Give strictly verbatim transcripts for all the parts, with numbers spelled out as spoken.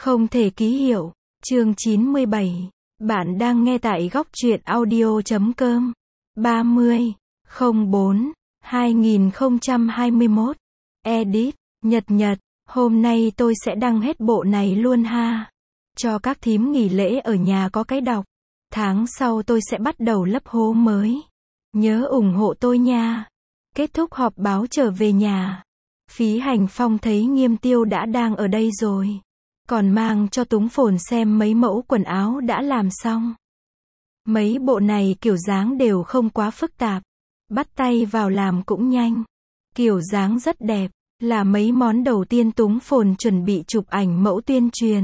Không thể ký hiệu. Chương chín mươi bảy. Bạn đang nghe tại góc truyện audio chấm com. ba mươi không bốn hai nghìn không trăm hai mươi mốt. Edit. Nhật Nhật. Hôm nay tôi sẽ đăng hết bộ này luôn ha. Cho các thím nghỉ lễ ở nhà có cái đọc. Tháng sau tôi sẽ bắt đầu lấp hố mới. Nhớ ủng hộ tôi nha. Kết thúc họp báo trở về nhà. Phí Hành Phong thấy Nghiêm Tiêu đã đang ở đây rồi. Còn mang cho Túng Phồn xem mấy mẫu quần áo đã làm xong. Mấy bộ này kiểu dáng đều không quá phức tạp. Bắt tay vào làm cũng nhanh. Kiểu dáng rất đẹp. Là mấy món đầu tiên Túng Phồn chuẩn bị chụp ảnh mẫu tuyên truyền.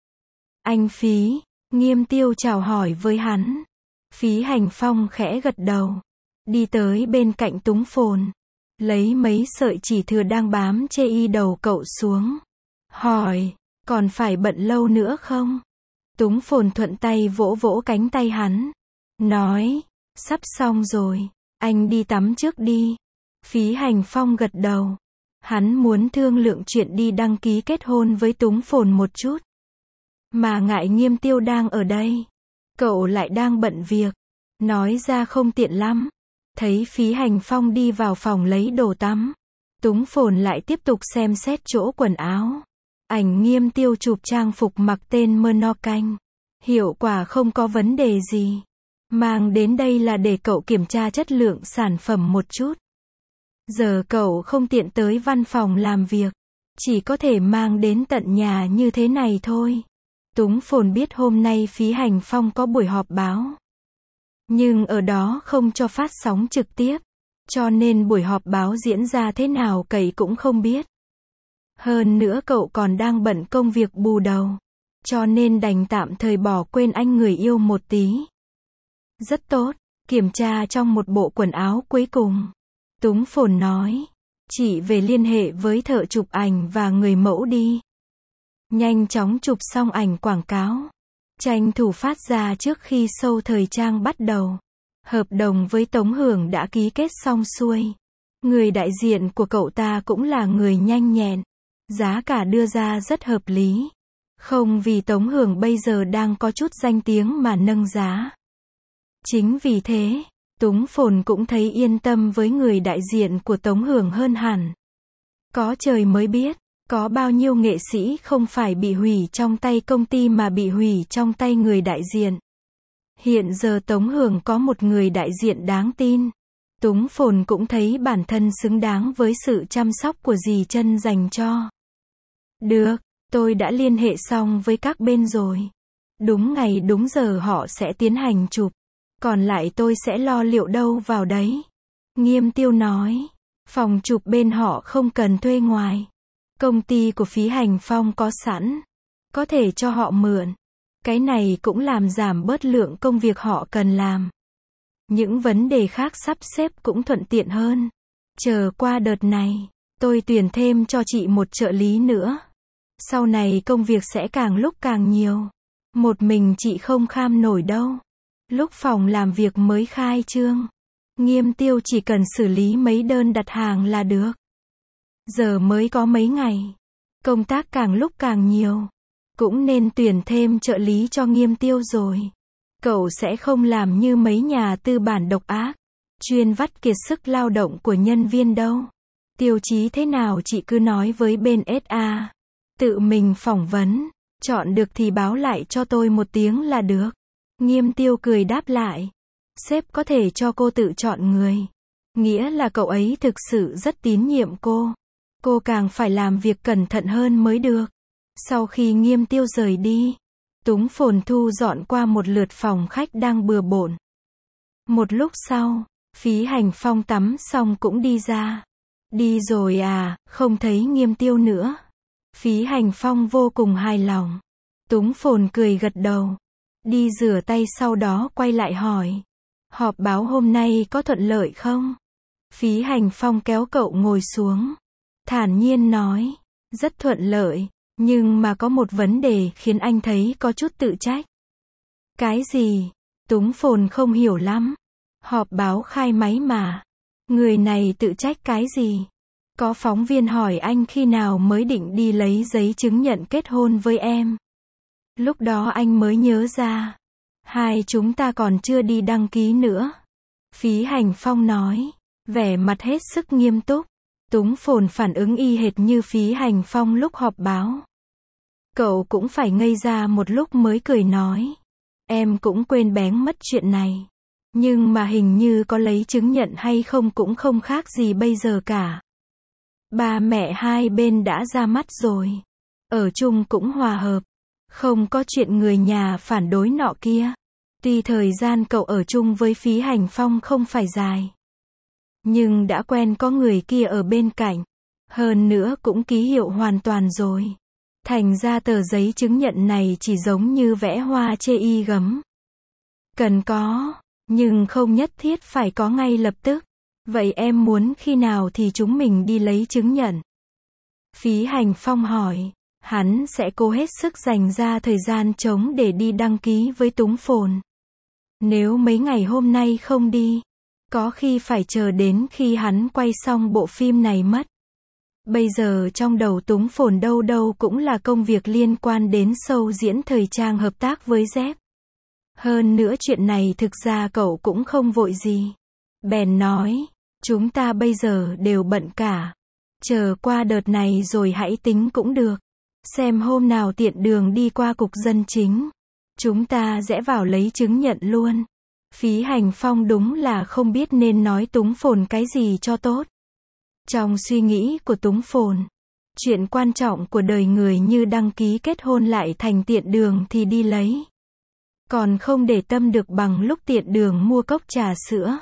Anh Phí. Nghiêm Tiêu chào hỏi với hắn. Phí Hành Phong khẽ gật đầu. Đi tới bên cạnh Túng Phồn. Lấy mấy sợi chỉ thừa đang bám chê y đầu cậu xuống. Hỏi. Còn phải bận lâu nữa không? Túng Phồn thuận tay vỗ vỗ cánh tay hắn. Nói. Sắp xong rồi. Anh đi tắm trước đi. Phí Hành Phong gật đầu. Hắn muốn thương lượng chuyện đi đăng ký kết hôn với Túng Phồn một chút. Mà ngại Nghiêm Tiêu đang ở đây. Cậu lại đang bận việc. Nói ra không tiện lắm. Thấy Phí Hành Phong đi vào phòng lấy đồ tắm. Túng Phồn lại tiếp tục xem xét chỗ quần áo. Ảnh Nghiêm Tiêu chụp trang phục mặc tên Mơ No Canh. Hiệu quả không có vấn đề gì. Mang đến đây là để cậu kiểm tra chất lượng sản phẩm một chút. Giờ cậu không tiện tới văn phòng làm việc. Chỉ có thể mang đến tận nhà như thế này thôi. Túng Phồn biết hôm nay Phí Hành Phong có buổi họp báo. Nhưng ở đó không cho phát sóng trực tiếp. Cho nên buổi họp báo diễn ra thế nào cậu cũng không biết. Hơn nữa cậu còn đang bận công việc bù đầu. Cho nên đành tạm thời bỏ quên anh người yêu một tí. Rất tốt. Kiểm tra trong một bộ quần áo cuối cùng. Túng Phồn nói. Chị về liên hệ với thợ chụp ảnh và người mẫu đi. Nhanh chóng chụp xong ảnh quảng cáo. Tranh thủ phát ra trước khi show thời trang bắt đầu. Hợp đồng với Tống Hưởng đã ký kết xong xuôi. Người đại diện của cậu ta cũng là người nhanh nhẹn. Giá cả đưa ra rất hợp lý. Không vì Tống Hưởng bây giờ đang có chút danh tiếng mà nâng giá. Chính vì thế, Túng Phồn cũng thấy yên tâm với người đại diện của Tống Hưởng hơn hẳn. Có trời mới biết, có bao nhiêu nghệ sĩ không phải bị hủy trong tay công ty mà bị hủy trong tay người đại diện. Hiện giờ Tống Hưởng có một người đại diện đáng tin. Túng Phồn cũng thấy bản thân xứng đáng với sự chăm sóc của dì Trân dành cho. Được, tôi đã liên hệ xong với các bên rồi. Đúng ngày đúng giờ họ sẽ tiến hành chụp. Còn lại tôi sẽ lo liệu đâu vào đấy. Nghiêm Tiêu nói. Phòng chụp bên họ không cần thuê ngoài. Công ty của Phí Hành Phong có sẵn. Có thể cho họ mượn. Cái này cũng làm giảm bớt lượng công việc họ cần làm. Những vấn đề khác sắp xếp cũng thuận tiện hơn. Chờ qua đợt này, tôi tuyển thêm cho chị một trợ lý nữa. Sau này công việc sẽ càng lúc càng nhiều. Một mình chị không kham nổi đâu. Lúc phòng làm việc mới khai trương, Nghiêm Tiêu chỉ cần xử lý mấy đơn đặt hàng là được. Giờ mới có mấy ngày. Công tác càng lúc càng nhiều. Cũng nên tuyển thêm trợ lý cho Nghiêm Tiêu rồi. Cậu sẽ không làm như mấy nhà tư bản độc ác. Chuyên vắt kiệt sức lao động của nhân viên đâu. Tiêu chí thế nào chị cứ nói với bên ét a. Tự mình phỏng vấn. Chọn được thì báo lại cho tôi một tiếng là được. Nghiêm Tiêu cười đáp lại. Sếp có thể cho cô tự chọn người. Nghĩa là cậu ấy thực sự rất tín nhiệm cô. Cô càng phải làm việc cẩn thận hơn mới được. Sau khi Nghiêm Tiêu rời đi, Túng Phồn thu dọn qua một lượt phòng khách đang bừa bộn. Một lúc sau, Phí Hành Phong tắm xong cũng đi ra. Đi rồi à, không thấy Nghiêm Tiêu nữa. Phí Hành Phong vô cùng hài lòng. Túng Phồn cười gật đầu. Đi rửa tay sau đó quay lại hỏi. Họp báo hôm nay có thuận lợi không? Phí Hành Phong kéo cậu ngồi xuống. Thản nhiên nói. Rất thuận lợi. Nhưng mà có một vấn đề khiến anh thấy có chút tự trách. Cái gì? Túng Phồn không hiểu lắm. Họp báo khai máy mà. Người này tự trách cái gì? Có phóng viên hỏi anh khi nào mới định đi lấy giấy chứng nhận kết hôn với em. Lúc đó anh mới nhớ ra. Hai chúng ta còn chưa đi đăng ký nữa. Phí Hành Phong nói. Vẻ mặt hết sức nghiêm túc. Túng Phồn phản ứng y hệt như Phí Hành Phong lúc họp báo. Cậu cũng phải ngây ra một lúc mới cười nói. Em cũng quên bén mất chuyện này. Nhưng mà hình như có lấy chứng nhận hay không cũng không khác gì bây giờ cả. Ba mẹ hai bên đã ra mắt rồi. Ở chung cũng hòa hợp. Không có chuyện người nhà phản đối nọ kia. Tuy thời gian cậu ở chung với Phí Hành Phong không phải dài. Nhưng đã quen có người kia ở bên cạnh. Hơn nữa cũng ký hiệu hoàn toàn rồi. Thành ra tờ giấy chứng nhận này chỉ giống như vẽ hoa chê y gấm. Cần có, nhưng không nhất thiết phải có ngay lập tức. Vậy em muốn khi nào thì chúng mình đi lấy chứng nhận? Phí Hành Phong hỏi. Hắn sẽ cố hết sức dành ra thời gian trống để đi đăng ký với Túng Phồn. Nếu mấy ngày hôm nay không đi, có khi phải chờ đến khi hắn quay xong bộ phim này mất. Bây giờ trong đầu Túng Phồn đâu đâu cũng là công việc liên quan đến show diễn thời trang hợp tác với Dép. Hơn nữa chuyện này thực ra cậu cũng không vội gì. Bèn nói, chúng ta bây giờ đều bận cả. Chờ qua đợt này rồi hãy tính cũng được. Xem hôm nào tiện đường đi qua cục dân chính. Chúng ta rẽ vào lấy chứng nhận luôn. Phí Hành Phong đúng là không biết nên nói Túng Phồn cái gì cho tốt. Trong suy nghĩ của Túng Phồn, chuyện quan trọng của đời người như đăng ký kết hôn lại thành tiện đường thì đi lấy. Còn không để tâm được bằng lúc tiện đường mua cốc trà sữa.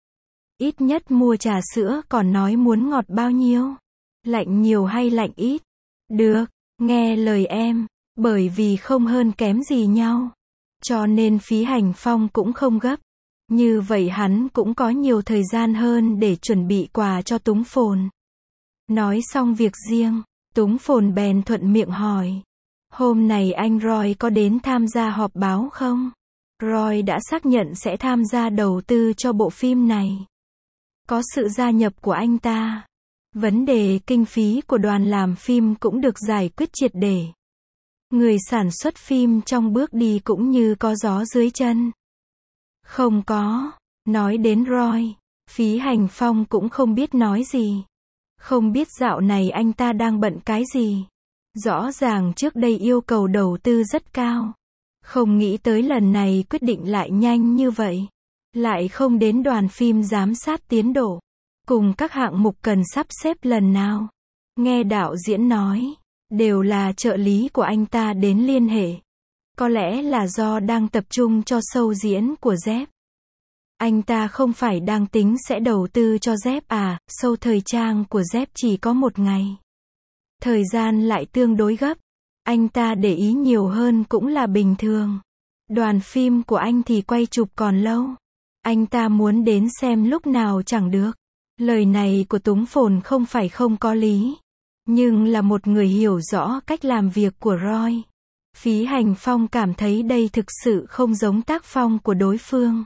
Ít nhất mua trà sữa còn nói muốn ngọt bao nhiêu. Lạnh nhiều hay lạnh ít. Được, nghe lời em, bởi vì không hơn kém gì nhau. Cho nên Phí Hành Phong cũng không gấp. Như vậy hắn cũng có nhiều thời gian hơn để chuẩn bị quà cho Túng Phồn. Nói xong việc riêng, Túng Phồn bèn thuận miệng hỏi. Hôm này anh Roy có đến tham gia họp báo không? Roy đã xác nhận sẽ tham gia đầu tư cho bộ phim này. Có sự gia nhập của anh ta. Vấn đề kinh phí của đoàn làm phim cũng được giải quyết triệt để. Người sản xuất phim trong bước đi cũng như có gió dưới chân. Không có. Nói đến Roy, Phí Hành Phong cũng không biết nói gì. Không biết dạo này anh ta đang bận cái gì. Rõ ràng trước đây yêu cầu đầu tư rất cao. Không nghĩ tới lần này quyết định lại nhanh như vậy. Lại không đến đoàn phim giám sát tiến độ. Cùng các hạng mục cần sắp xếp lần nào. Nghe đạo diễn nói, đều là trợ lý của anh ta đến liên hệ. Có lẽ là do đang tập trung cho show diễn của Dép. Anh ta không phải đang tính sẽ đầu tư cho Dép à, show thời trang của Dép chỉ có một ngày. Thời gian lại tương đối gấp. Anh ta để ý nhiều hơn cũng là bình thường. Đoàn phim của anh thì quay chụp còn lâu. Anh ta muốn đến xem lúc nào chẳng được. Lời này của Túng Phồn không phải không có lý. Nhưng là một người hiểu rõ cách làm việc của Roy. Phí Hành Phong cảm thấy đây thực sự không giống tác phong của đối phương.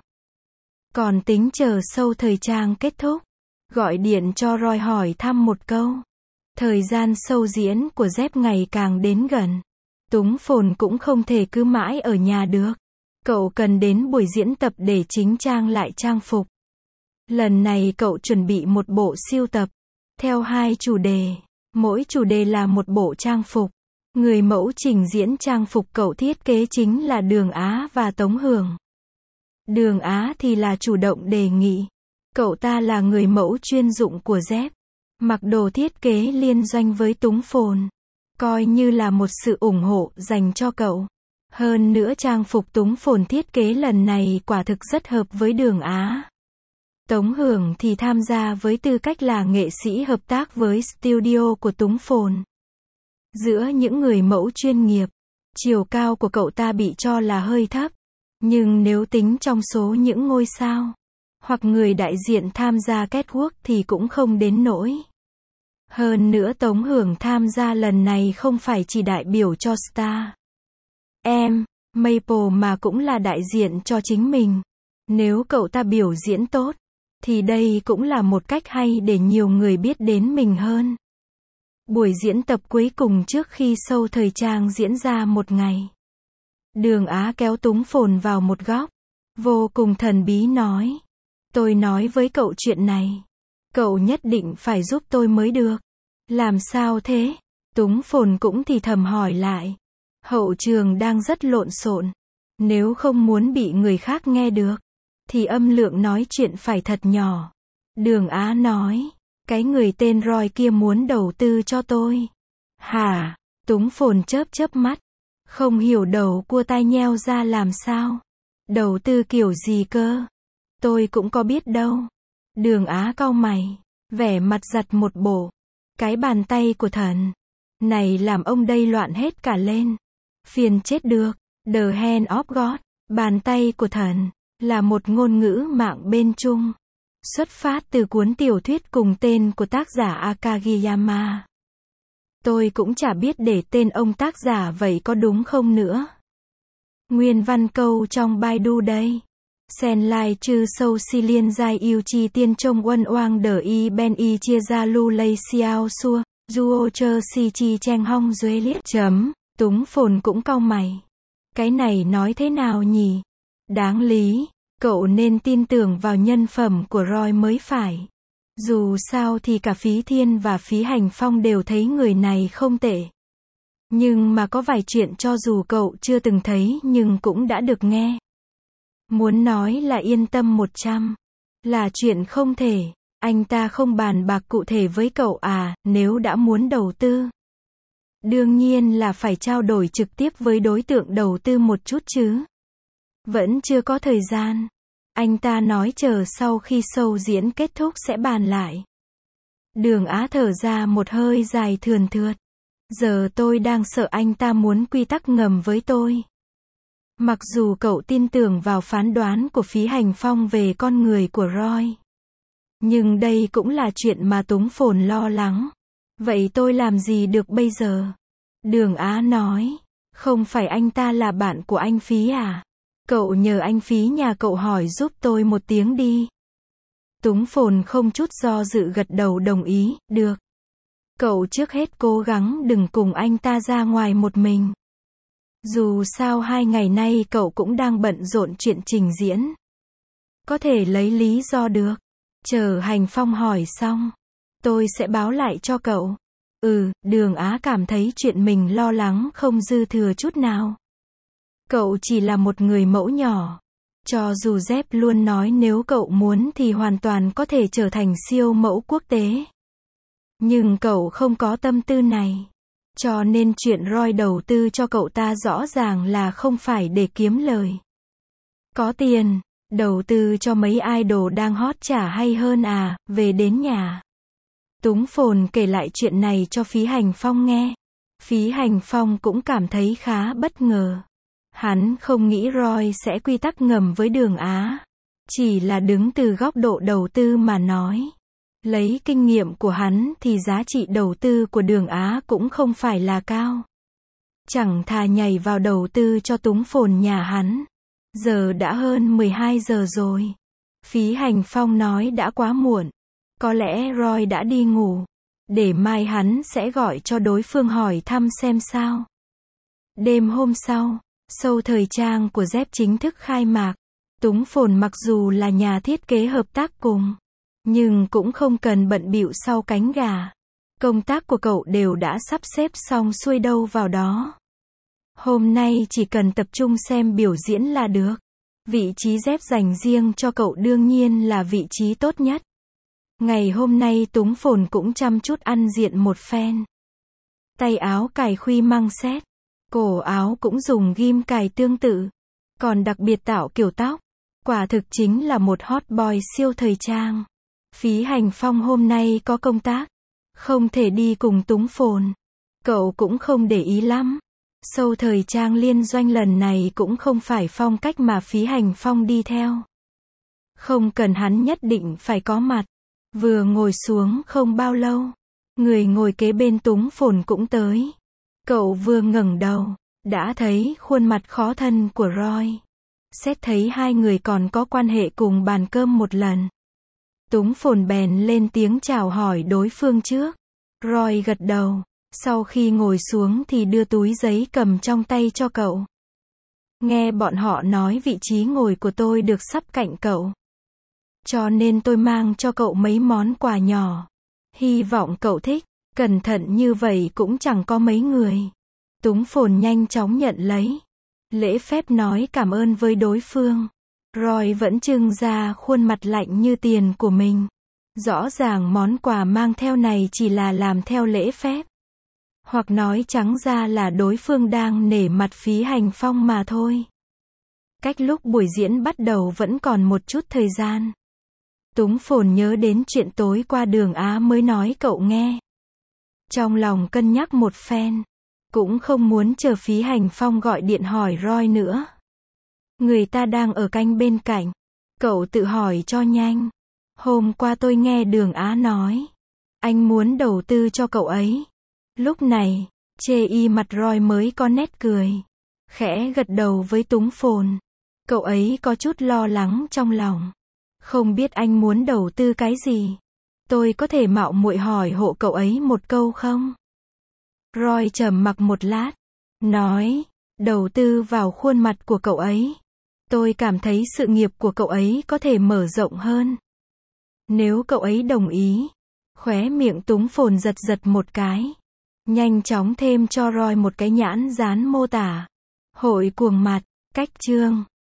Còn tính chờ show thời trang kết thúc. Gọi điện cho Roy hỏi thăm một câu. Thời gian show diễn của Dép ngày càng đến gần. Túng Phồn cũng không thể cứ mãi ở nhà được. Cậu cần đến buổi diễn tập để chỉnh trang lại trang phục. Lần này cậu chuẩn bị một bộ siêu tập. Theo hai chủ đề. Mỗi chủ đề là một bộ trang phục. Người mẫu trình diễn trang phục cậu thiết kế chính là Đường Á và Tống Hưởng. Đường Á thì là chủ động đề nghị. Cậu ta là người mẫu chuyên dụng của Dép. Mặc đồ thiết kế liên doanh với Túng Phồn. Coi như là một sự ủng hộ dành cho cậu. Hơn nữa trang phục Túng Phồn thiết kế lần này quả thực rất hợp với Đường Á. Tống Hưởng thì tham gia với tư cách là nghệ sĩ hợp tác với studio của Túng Phồn. Giữa những người mẫu chuyên nghiệp, chiều cao của cậu ta bị cho là hơi thấp. Nhưng nếu tính trong số những ngôi sao, hoặc người đại diện tham gia catwalk thì cũng không đến nỗi. Hơn nữa Tống Hưởng tham gia lần này không phải chỉ đại biểu cho Star Em, Maple mà cũng là đại diện cho chính mình. Nếu cậu ta biểu diễn tốt, thì đây cũng là một cách hay để nhiều người biết đến mình hơn. Buổi diễn tập cuối cùng trước khi show thời trang diễn ra một ngày. Đường Á kéo Túng Phồn vào một góc. Vô cùng thần bí nói. Tôi nói với cậu chuyện này. Cậu nhất định phải giúp tôi mới được. Làm sao thế? Túng Phồn cũng thì thầm hỏi lại. Hậu trường đang rất lộn xộn. Nếu không muốn bị người khác nghe được, thì âm lượng nói chuyện phải thật nhỏ. Đường Á nói. Cái người tên Roy kia muốn đầu tư cho tôi. Hả? Túng Phồn chớp chớp mắt. Không hiểu đầu cua tai nheo ra làm sao. Đầu tư kiểu gì cơ? Tôi cũng có biết đâu. Đường Á cau mày. Vẻ mặt giật một bộ. Cái bàn tay của thần này làm ông đây loạn hết cả lên. Phiền chết được. The hand of God. Bàn tay của thần là một ngôn ngữ mạng bên Trung. Xuất phát từ cuốn tiểu thuyết cùng tên của tác giả Akagiyama. Tôi cũng chả biết để tên ông tác giả vậy có đúng không nữa. Nguyên văn câu trong Baidu đây. Sen lai chư sâu si liên giai yêu chi tiên trông uân oang đờ y ben y chia ra lu lây xiao xua, duo chơ si chi chen hong duế liết. Chấm. Túng Phồn cũng cau mày. Cái này nói thế nào nhỉ? Đáng lý, cậu nên tin tưởng vào nhân phẩm của Roy mới phải. Dù sao thì cả Phí Thiên và Phí Hành Phong đều thấy người này không tệ. Nhưng mà có vài chuyện cho dù cậu chưa từng thấy nhưng cũng đã được nghe. Muốn nói là yên tâm một trăm. Là chuyện không thể. Anh ta không bàn bạc cụ thể với cậu à, nếu đã muốn đầu tư. Đương nhiên là phải trao đổi trực tiếp với đối tượng đầu tư một chút chứ. Vẫn chưa có thời gian. Anh ta nói chờ sau khi show diễn kết thúc sẽ bàn lại. Đường Á thở ra một hơi dài thườn thượt. Giờ tôi đang sợ anh ta muốn quy tắc ngầm với tôi. Mặc dù cậu tin tưởng vào phán đoán của Phí Hành Phong về con người của Roy. Nhưng đây cũng là chuyện mà Túng Phồn lo lắng. Vậy tôi làm gì được bây giờ? Đường Á nói. Không phải anh ta là bạn của anh Phí à? Cậu nhờ anh Phí nhà cậu hỏi giúp tôi một tiếng đi. Túng Phồn không chút do dự gật đầu đồng ý, được. Cậu trước hết cố gắng đừng cùng anh ta ra ngoài một mình. Dù sao hai ngày nay cậu cũng đang bận rộn chuyện trình diễn. Có thể lấy lý do được. Chờ Hành Phong hỏi xong, tôi sẽ báo lại cho cậu. Ừ, Đường Á cảm thấy chuyện mình lo lắng không dư thừa chút nào. Cậu chỉ là một người mẫu nhỏ. Cho dù Dép luôn nói nếu cậu muốn thì hoàn toàn có thể trở thành siêu mẫu quốc tế. Nhưng cậu không có tâm tư này. Cho nên chuyện Roy đầu tư cho cậu ta rõ ràng là không phải để kiếm lời. Có tiền, đầu tư cho mấy idol đang hot chả hay hơn à, về đến nhà. Túng Phồn kể lại chuyện này cho Phí Hành Phong nghe. Phí Hành Phong cũng cảm thấy khá bất ngờ. Hắn không nghĩ Roy sẽ quy tắc ngầm với Đường Á. Chỉ là đứng từ góc độ đầu tư mà nói. Lấy kinh nghiệm của hắn thì giá trị đầu tư của Đường Á cũng không phải là cao. Chẳng thà nhảy vào đầu tư cho Túng Phồn nhà hắn. Giờ đã hơn mười hai giờ rồi. Phí Hành Phong nói đã quá muộn. Có lẽ Roy đã đi ngủ. Để mai hắn sẽ gọi cho đối phương hỏi thăm xem sao. Đêm hôm sau, show thời trang của Dép chính thức khai mạc. Túng Phồn mặc dù là nhà thiết kế hợp tác cùng, nhưng cũng không cần bận bịu sau cánh gà. Công tác của cậu đều đã sắp xếp xong xuôi đâu vào đó. Hôm nay chỉ cần tập trung xem biểu diễn là được. Vị trí Dép dành riêng cho cậu đương nhiên là vị trí tốt nhất. Ngày hôm nay Túng Phồn cũng chăm chút ăn diện một phen. Tay áo cài khuy măng xét. Cổ áo cũng dùng ghim cài tương tự. Còn đặc biệt tạo kiểu tóc. Quả thực chính là một hot boy siêu thời trang. Phí Hành Phong hôm nay có công tác. Không thể đi cùng Túng Phồn. Cậu cũng không để ý lắm. Show thời trang liên doanh lần này cũng không phải phong cách mà Phí Hành Phong đi theo. Không cần hắn nhất định phải có mặt. Vừa ngồi xuống không bao lâu, người ngồi kế bên Túng Phồn cũng tới. Cậu vừa ngẩng đầu, đã thấy khuôn mặt khó thân của Roy. Xét thấy hai người còn có quan hệ cùng bàn cơm một lần. Túng Phồn bèn lên tiếng chào hỏi đối phương trước. Roy gật đầu, sau khi ngồi xuống thì đưa túi giấy cầm trong tay cho cậu. Nghe bọn họ nói vị trí ngồi của tôi được sắp cạnh cậu. Cho nên tôi mang cho cậu mấy món quà nhỏ. Hy vọng cậu thích. Cẩn thận như vậy cũng chẳng có mấy người. Túng phồn nhanh chóng nhận lấy. Lễ phép nói cảm ơn với đối phương. Roy vẫn trưng ra khuôn mặt lạnh như tiền của mình. Rõ ràng món quà mang theo này chỉ là làm theo lễ phép. Hoặc nói trắng ra là đối phương đang nể mặt Phí Hành Phong mà thôi. Cách lúc buổi diễn bắt đầu vẫn còn một chút thời gian. Túng phồn nhớ đến chuyện tối qua Đường Á mới nói cậu nghe. Trong lòng cân nhắc một phen. Cũng không muốn chờ Phí Hành Phong gọi điện hỏi Roy nữa. Người ta đang ở canh bên cạnh. Cậu tự hỏi cho nhanh. Hôm qua tôi nghe Đường Á nói. Anh muốn đầu tư cho cậu ấy. Lúc này, chê y mặt Roy mới có nét cười. Khẽ gật đầu với Túng phồn. Cậu ấy có chút lo lắng trong lòng. Không biết anh muốn đầu tư cái gì. Tôi có thể mạo muội hỏi hộ cậu ấy một câu không? Roy trầm mặc một lát. Nói, đầu tư vào khuôn mặt của cậu ấy. Tôi cảm thấy sự nghiệp của cậu ấy có thể mở rộng hơn. Nếu cậu ấy đồng ý. Khóe miệng Túng phồn giật giật một cái. Nhanh chóng thêm cho Roy một cái nhãn dán mô tả. Hội cuồng mặt, cách chương.